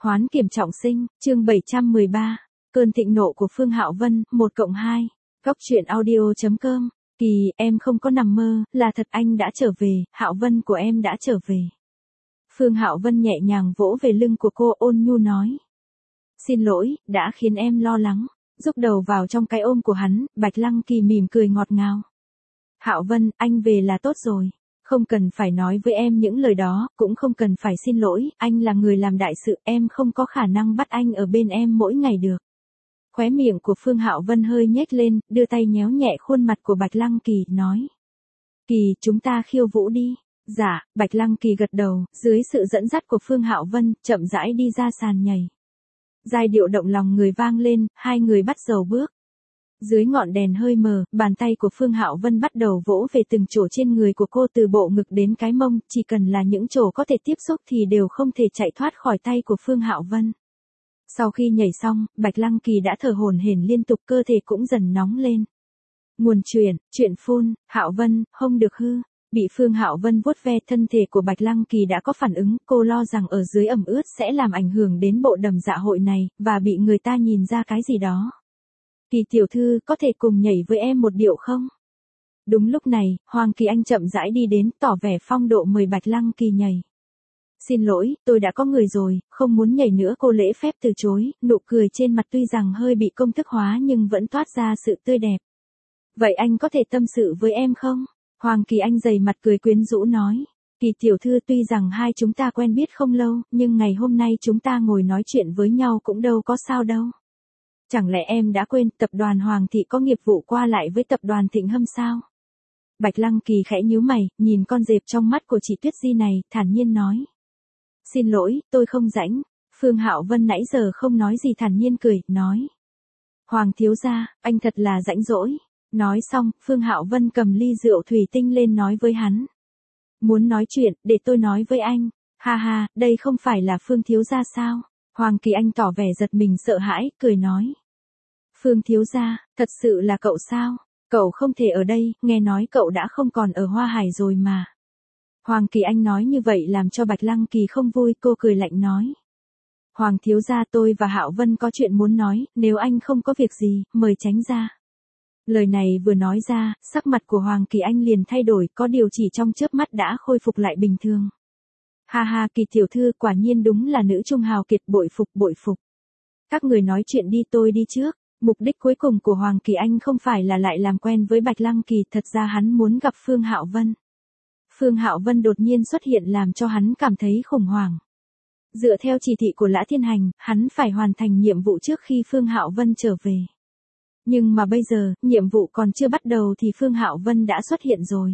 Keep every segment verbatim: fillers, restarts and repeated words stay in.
Hoán kiểm trọng sinh, chương bảy trăm mười ba, cơn thịnh nộ của Phương Hạo Vân, một cộng hai, góc truyện audio chấm com, Kỳ, em không có nằm mơ, là thật anh đã trở về, Hạo Vân của em đã trở về. Phương Hạo Vân nhẹ nhàng vỗ về lưng của cô ôn nhu nói. Xin lỗi, đã khiến em lo lắng, rúc đầu vào trong cái ôm của hắn, Bạch Lăng Kỳ mỉm cười ngọt ngào. Hạo Vân, anh về là tốt rồi. Không cần phải nói với em những lời đó, cũng không cần phải xin lỗi, anh là người làm đại sự, em không có khả năng bắt anh ở bên em mỗi ngày được. Khóe miệng của Phương Hạo Vân hơi nhếch lên, đưa tay nhéo nhẹ khuôn mặt của Bạch Lăng Kỳ, nói. Kỳ, chúng ta khiêu vũ đi. Dạ, Bạch Lăng Kỳ gật đầu, dưới sự dẫn dắt của Phương Hạo Vân, chậm rãi đi ra sàn nhảy. Giai điệu động lòng người vang lên, hai người bắt đầu bước. Dưới ngọn đèn hơi mờ, bàn tay của Phương Hạo Vân bắt đầu vỗ về từng chỗ trên người của cô từ bộ ngực đến cái mông, chỉ cần là những chỗ có thể tiếp xúc thì đều không thể chạy thoát khỏi tay của Phương Hạo Vân. Sau khi nhảy xong, Bạch Lăng Kỳ đã thở hổn hển liên tục, cơ thể cũng dần nóng lên. Nguồn chuyển, chuyện phun, Hạo Vân, không được hư. Bị Phương Hạo Vân vuốt ve thân thể của Bạch Lăng Kỳ đã có phản ứng, cô lo rằng ở dưới ẩm ướt sẽ làm ảnh hưởng đến bộ đầm dạ hội này, và bị người ta nhìn ra cái gì đó. Kỳ tiểu thư, có thể cùng nhảy với em một điệu không? Đúng lúc này, Hoàng Kỳ Anh chậm rãi đi đến, tỏ vẻ phong độ mời Bạch Lăng Kỳ nhảy. Xin lỗi, tôi đã có người rồi, không muốn nhảy nữa, cô lễ phép từ chối, nụ cười trên mặt tuy rằng hơi bị công thức hóa nhưng vẫn toát ra sự tươi đẹp. Vậy anh có thể tâm sự với em không? Hoàng Kỳ Anh dày mặt cười quyến rũ nói. Kỳ tiểu thư, tuy rằng hai chúng ta quen biết không lâu, nhưng ngày hôm nay chúng ta ngồi nói chuyện với nhau cũng đâu có sao đâu. Chẳng lẽ em đã quên tập đoàn Hoàng Thị có nghiệp vụ qua lại với tập đoàn Thịnh Hâm sao? Bạch Lăng Kỳ khẽ nhíu mày, nhìn con dẹp trong mắt của chị Tuyết Di này, thản nhiên nói. Xin lỗi, tôi không rảnh. Phương Hạo Vân nãy giờ không nói gì thản nhiên cười, nói. Hoàng thiếu gia, anh thật là rãnh rỗi. Nói xong, Phương Hạo Vân cầm ly rượu thủy tinh lên nói với hắn. Muốn nói chuyện, để tôi nói với anh. Ha ha, đây không phải là Phương thiếu gia sao? Hoàng Kỳ Anh tỏ vẻ giật mình sợ hãi, cười nói. Phương thiếu gia, thật sự là cậu sao? Cậu không thể ở đây, nghe nói cậu đã không còn ở Hoa Hải rồi mà. Hoàng Kỳ Anh nói như vậy làm cho Bạch Lăng Kỳ không vui, cô cười lạnh nói. Hoàng thiếu gia, tôi và Hạo Vân có chuyện muốn nói, nếu anh không có việc gì, mời tránh ra. Lời này vừa nói ra, sắc mặt của Hoàng Kỳ Anh liền thay đổi, có điều chỉ trong chớp mắt đã khôi phục lại bình thường. Ha ha, Kỳ tiểu thư, quả nhiên đúng là nữ trung hào kiệt, bội phục bội phục. Các người nói chuyện đi, tôi đi trước. Mục đích cuối cùng của Hoàng Kỳ Anh không phải là lại làm quen với Bạch Lăng Kỳ, thật ra hắn muốn gặp Phương Hạo Vân. Phương Hạo Vân đột nhiên xuất hiện làm cho hắn cảm thấy khủng hoảng. Dựa theo chỉ thị của Lã Thiên Hành, hắn phải hoàn thành nhiệm vụ trước khi Phương Hạo Vân trở về. Nhưng mà bây giờ, nhiệm vụ còn chưa bắt đầu thì Phương Hạo Vân đã xuất hiện rồi.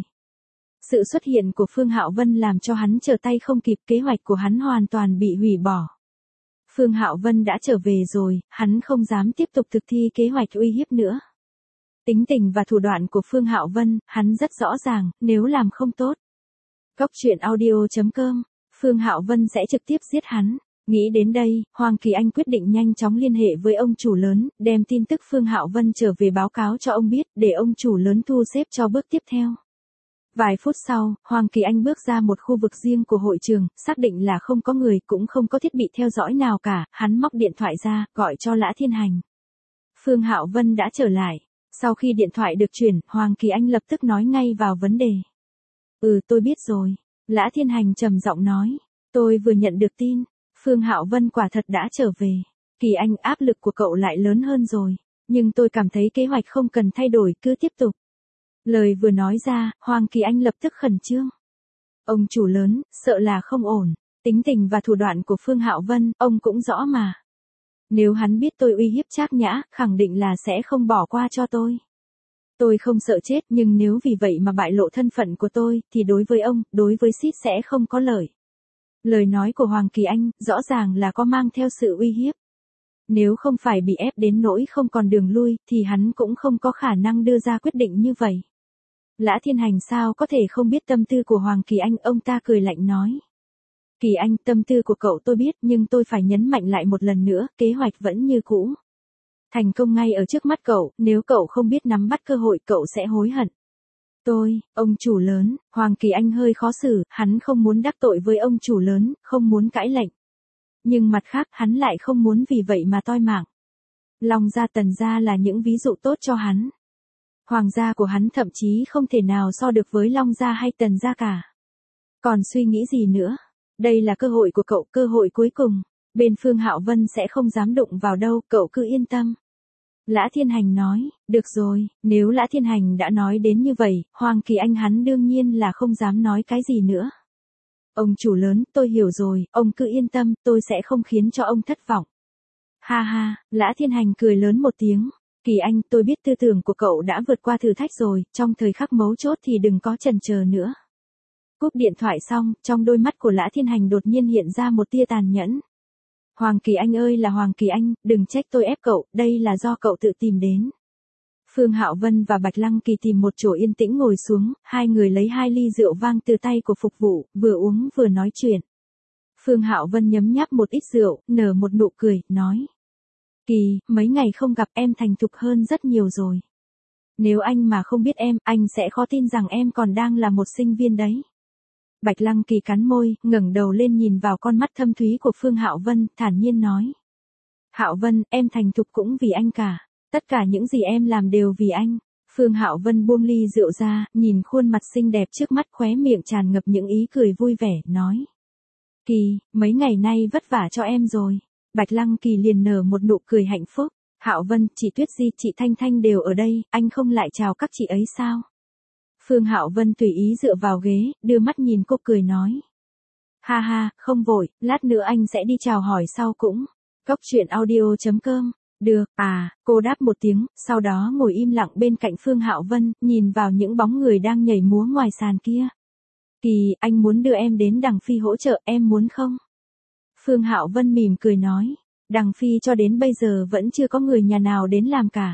Sự xuất hiện của Phương Hạo Vân làm cho hắn trở tay không kịp, kế hoạch của hắn hoàn toàn bị hủy bỏ. Phương Hạo Vân đã trở về rồi, hắn không dám tiếp tục thực thi kế hoạch uy hiếp nữa. Tính tình và thủ đoạn của Phương Hạo Vân, hắn rất rõ ràng, nếu làm không tốt. Góc truyện audio chấm com, Phương Hạo Vân sẽ trực tiếp giết hắn. Nghĩ đến đây, Hoàng Kỳ Anh quyết định nhanh chóng liên hệ với ông chủ lớn, đem tin tức Phương Hạo Vân trở về báo cáo cho ông biết, để ông chủ lớn thu xếp cho bước tiếp theo. Vài phút sau, Hoàng Kỳ Anh bước ra một khu vực riêng của hội trường, xác định là không có người, cũng không có thiết bị theo dõi nào cả, hắn móc điện thoại ra, gọi cho Lã Thiên Hành. Phương Hạo Vân đã trở lại. Sau khi điện thoại được chuyển, Hoàng Kỳ Anh lập tức nói ngay vào vấn đề. Ừ, tôi biết rồi. Lã Thiên Hành trầm giọng nói. Tôi vừa nhận được tin. Phương Hạo Vân quả thật đã trở về. Kỳ Anh, áp lực của cậu lại lớn hơn rồi. Nhưng tôi cảm thấy kế hoạch không cần thay đổi, cứ tiếp tục. Lời vừa nói ra, Hoàng Kỳ Anh lập tức khẩn trương. Ông chủ lớn, sợ là không ổn. Tính tình và thủ đoạn của Phương Hạo Vân, ông cũng rõ mà. Nếu hắn biết tôi uy hiếp Trác Nhã, khẳng định là sẽ không bỏ qua cho tôi. Tôi không sợ chết, nhưng nếu vì vậy mà bại lộ thân phận của tôi, thì đối với ông, đối với Sít sẽ không có lợi. Lời nói của Hoàng Kỳ Anh, rõ ràng là có mang theo sự uy hiếp. Nếu không phải bị ép đến nỗi không còn đường lui, thì hắn cũng không có khả năng đưa ra quyết định như vậy. Lã Thiên Hành sao có thể không biết tâm tư của Hoàng Kỳ Anh, ông ta cười lạnh nói. Kỳ Anh, tâm tư của cậu tôi biết, nhưng tôi phải nhấn mạnh lại một lần nữa, kế hoạch vẫn như cũ. Thành công ngay ở trước mắt cậu, nếu cậu không biết nắm bắt cơ hội, cậu sẽ hối hận. Tôi, ông chủ lớn, Hoàng Kỳ Anh hơi khó xử, hắn không muốn đắc tội với ông chủ lớn, không muốn cãi lệnh. Nhưng mặt khác hắn lại không muốn vì vậy mà toi mạng. Long gia Tần gia là những ví dụ tốt cho hắn. Hoàng gia của hắn thậm chí không thể nào so được với Long gia hay Tần gia cả. Còn suy nghĩ gì nữa? Đây là cơ hội của cậu, cơ hội cuối cùng. Bên Phương Hạo Vân sẽ không dám đụng vào đâu, cậu cứ yên tâm. Lã Thiên Hành nói, được rồi, nếu Lã Thiên Hành đã nói đến như vậy, Hoàng Kỳ Anh hắn đương nhiên là không dám nói cái gì nữa. Ông chủ lớn, tôi hiểu rồi, ông cứ yên tâm, tôi sẽ không khiến cho ông thất vọng. Ha ha, Lã Thiên Hành cười lớn một tiếng. Kỳ Anh, tôi biết tư tưởng của cậu đã vượt qua thử thách rồi, trong thời khắc mấu chốt thì đừng có chần chờ nữa. Cúp điện thoại xong, trong đôi mắt của Lã Thiên Hành đột nhiên hiện ra một tia tàn nhẫn. Hoàng Kỳ Anh ơi là Hoàng Kỳ Anh, đừng trách tôi ép cậu, đây là do cậu tự tìm đến. Phương Hạo Vân và Bạch Lăng Kỳ tìm một chỗ yên tĩnh ngồi xuống, hai người lấy hai ly rượu vang từ tay của phục vụ, vừa uống vừa nói chuyện. Phương Hạo Vân nhấm nháp một ít rượu, nở một nụ cười, nói. Kỳ, mấy ngày không gặp em thành thục hơn rất nhiều rồi. Nếu anh mà không biết em, anh sẽ khó tin rằng em còn đang là một sinh viên đấy. Bạch Lăng Kỳ cắn môi, ngẩng đầu lên nhìn vào con mắt thâm thúy của Phương Hạo Vân, thản nhiên nói. Hạo Vân, em thành thục cũng vì anh cả. Tất cả những gì em làm đều vì anh. Phương Hạo Vân buông ly rượu ra, nhìn khuôn mặt xinh đẹp trước mắt, khóe miệng tràn ngập những ý cười vui vẻ, nói. Kỳ, mấy ngày nay vất vả cho em rồi. Bạch Lăng Kỳ liền nở một nụ cười hạnh phúc. Hạo Vân, chị Tuyết Di, chị Thanh Thanh đều ở đây, anh không lại chào các chị ấy sao? Phương Hạo Vân tùy ý dựa vào ghế, đưa mắt nhìn cô cười nói. Ha ha, không vội, lát nữa anh sẽ đi chào hỏi sau cũng. Cốc truyện audio chấm com. Được, à, cô đáp một tiếng, sau đó ngồi im lặng bên cạnh Phương Hạo Vân, nhìn vào những bóng người đang nhảy múa ngoài sàn kia. Kỳ, anh muốn đưa em đến Đằng Phi hỗ trợ, em muốn không? Phương Hạo Vân mỉm cười nói. Đằng Phi cho đến bây giờ vẫn chưa có người nhà nào đến làm cả.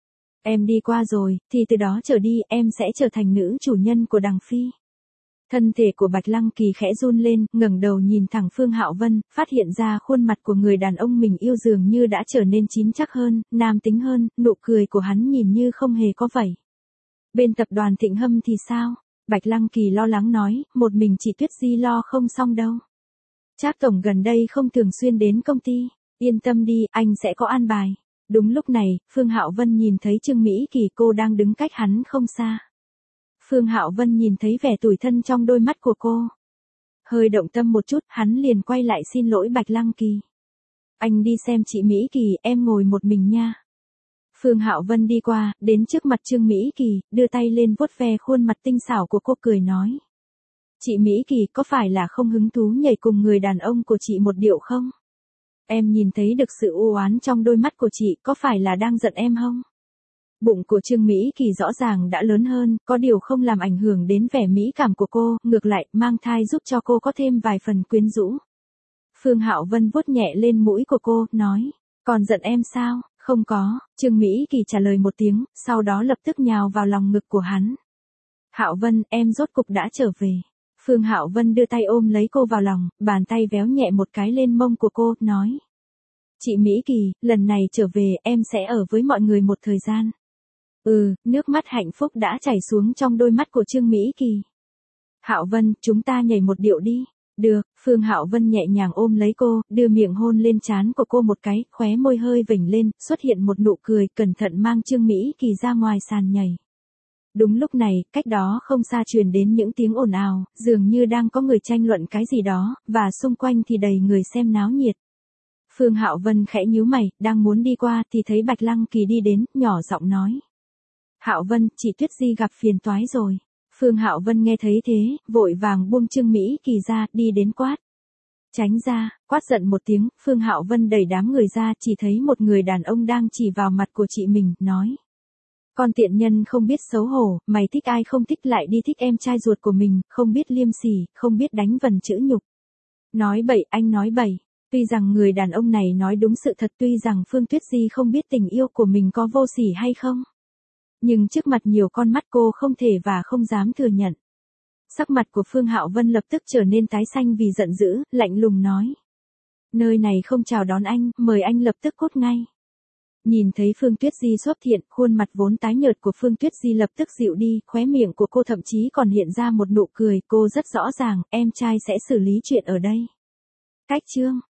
Em đi qua rồi, thì từ đó trở đi em sẽ trở thành nữ chủ nhân của Đằng Phi. Thân thể của Bạch Lăng Kỳ khẽ run lên, ngẩng đầu nhìn thẳng Phương Hạo Vân, phát hiện ra khuôn mặt của người đàn ông mình yêu dường như đã trở nên chín chắc hơn, nam tính hơn, nụ cười của hắn nhìn như không hề có vậy. Bên tập đoàn Thịnh Hâm thì sao? Bạch Lăng Kỳ lo lắng nói, một mình chị Tuyết Di lo không xong đâu. Trác tổng gần đây không thường xuyên đến công ty, yên tâm đi, anh sẽ có an bài. Đúng lúc này, Phương Hạo Vân nhìn thấy Trương Mỹ Kỳ, cô đang đứng cách hắn không xa. Phương Hạo Vân nhìn thấy vẻ tủi thân trong đôi mắt của cô. Hơi động tâm một chút, hắn liền quay lại xin lỗi Bạch Lăng Kỳ. Anh đi xem chị Mỹ Kỳ, em ngồi một mình nha. Phương Hạo Vân đi qua, đến trước mặt Trương Mỹ Kỳ, đưa tay lên vuốt ve khuôn mặt tinh xảo của cô, cười nói. Chị Mỹ Kỳ, có phải là không hứng thú nhảy cùng người đàn ông của chị một điệu không? Em nhìn thấy được sự u oán trong đôi mắt của chị, có phải là đang giận em không? Bụng của Trương Mỹ Kỳ rõ ràng đã lớn hơn, có điều không làm ảnh hưởng đến vẻ mỹ cảm của cô, ngược lại, mang thai giúp cho cô có thêm vài phần quyến rũ. Phương Hạo Vân vuốt nhẹ lên mũi của cô, nói, còn giận em sao? Không có, Trương Mỹ Kỳ trả lời một tiếng, sau đó lập tức nhào vào lòng ngực của hắn. Hạo Vân, em rốt cục đã trở về. Phương Hạo Vân đưa tay ôm lấy cô vào lòng, bàn tay véo nhẹ một cái lên mông của cô, nói. Chị Mỹ Kỳ, lần này trở về em sẽ ở với mọi người một thời gian. Ừ, nước mắt hạnh phúc đã chảy xuống trong đôi mắt của Trương Mỹ Kỳ. Hạo Vân, chúng ta nhảy một điệu đi. Được, Phương Hạo Vân nhẹ nhàng ôm lấy cô, đưa miệng hôn lên trán của cô một cái, khóe môi hơi vểnh lên, xuất hiện một nụ cười, cẩn thận mang Trương Mỹ Kỳ ra ngoài sàn nhảy. Đúng lúc này, cách đó không xa truyền đến những tiếng ồn ào, dường như đang có người tranh luận cái gì đó, và xung quanh thì đầy người xem náo nhiệt. Phương Hạo Vân khẽ nhíu mày, đang muốn đi qua thì thấy Bạch Lăng Kỳ đi đến, nhỏ giọng nói. Hạo Vân, chị Tuyết Di gặp phiền toái rồi. Phương Hạo Vân nghe thấy thế, vội vàng buông Trương Mỹ Kỳ ra, đi đến quát. Tránh ra, quát giận một tiếng, Phương Hạo Vân đẩy đám người ra, chỉ thấy một người đàn ông đang chỉ vào mặt của chị mình, nói. Con tiện nhân không biết xấu hổ, mày thích ai không thích lại đi thích em trai ruột của mình, không biết liêm sỉ, không biết đánh vần chữ nhục. Nói bậy, anh nói bậy. Tuy rằng người đàn ông này nói đúng sự thật, tuy rằng Phương Tuyết Di không biết tình yêu của mình có vô sỉ hay không. Nhưng trước mặt nhiều con mắt cô không thể và không dám thừa nhận. Sắc mặt của Phương Hạo Vân lập tức trở nên tái xanh vì giận dữ, lạnh lùng nói. Nơi này không chào đón anh, mời anh lập tức cút ngay. Nhìn thấy Phương Tuyết Di xuất hiện, khuôn mặt vốn tái nhợt của Phương Tuyết Di lập tức dịu đi, khóe miệng của cô thậm chí còn hiện ra một nụ cười, cô rất rõ ràng, em trai sẽ xử lý chuyện ở đây. Cách chương